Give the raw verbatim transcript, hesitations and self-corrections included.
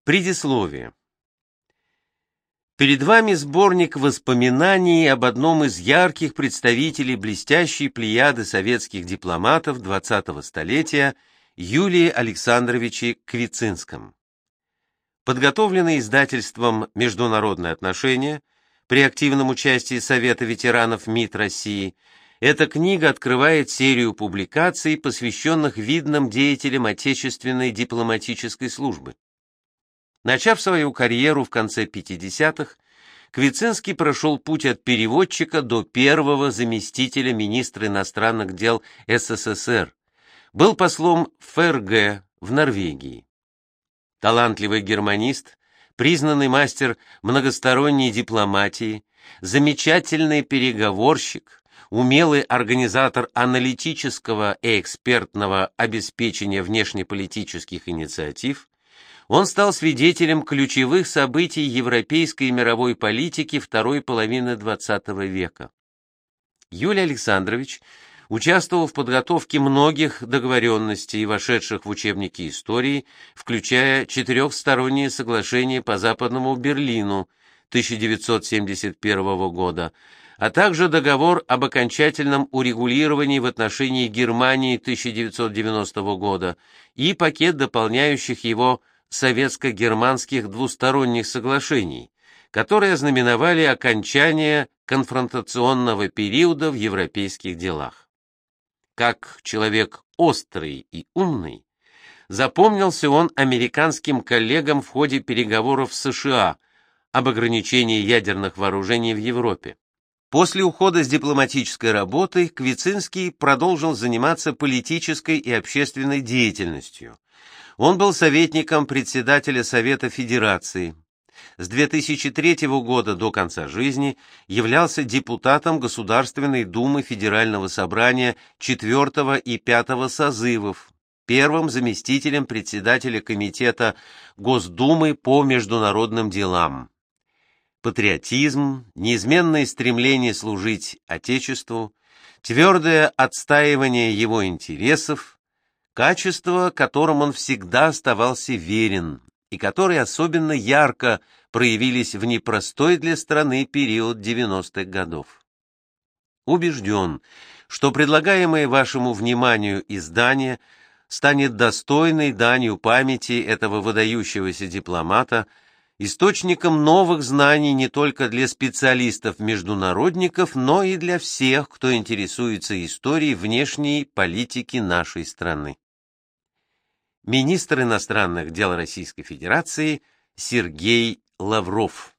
Предисловие. Перед вами сборник воспоминаний об одном из ярких представителей блестящей плеяды советских дипломатов двадцатого столетия Юлии Александровиче Квицинском. Подготовленный издательством «Международные отношения» при активном участии Совета ветеранов МИД России, эта книга открывает серию публикаций, посвященных видным деятелям отечественной дипломатической службы. Начав свою карьеру в конце пятидесятых, Квицинский прошел путь от переводчика до первого заместителя министра иностранных дел СССР, был послом ФРГ в Норвегии. Талантливый германист, признанный мастер многосторонней дипломатии, замечательный переговорщик, умелый организатор аналитического и экспертного обеспечения внешнеполитических инициатив, он стал свидетелем ключевых событий европейской и мировой политики второй половины двадцатого века. Юлий Александрович участвовал в подготовке многих договоренностей, вошедших в учебники истории, включая четырехстороннее соглашение по Западному Берлину тысяча девятьсот семьдесят первого года, а также договор об окончательном урегулировании в отношении Германии тысяча девятьсот девяностого года и пакет дополняющих его советско-германских двусторонних соглашений, которые ознаменовали окончание конфронтационного периода в европейских делах. Как человек острый и умный, запомнился он американским коллегам в ходе переговоров с США об ограничении ядерных вооружений в Европе. После ухода с дипломатической работы Квицинский продолжил заниматься политической и общественной деятельностью. Он был советником председателя Совета Федерации. С две тысячи третьего года до конца жизни являлся депутатом Государственной Думы Федерального собрания четвертого и пятого созывов, первым заместителем председателя Комитета Госдумы по международным делам. Патриотизм, неизменное стремление служить Отечеству, твердое отстаивание его интересов, качества, которым он всегда оставался верен и которые особенно ярко проявились в непростой для страны период девяностых годов. Убежден, что предлагаемое вашему вниманию издание станет достойной данью памяти этого выдающегося дипломата, источником новых знаний не только для специалистов-международников, но и для всех, кто интересуется историей внешней политики нашей страны. Министр иностранных дел Российской Федерации Сергей Лавров.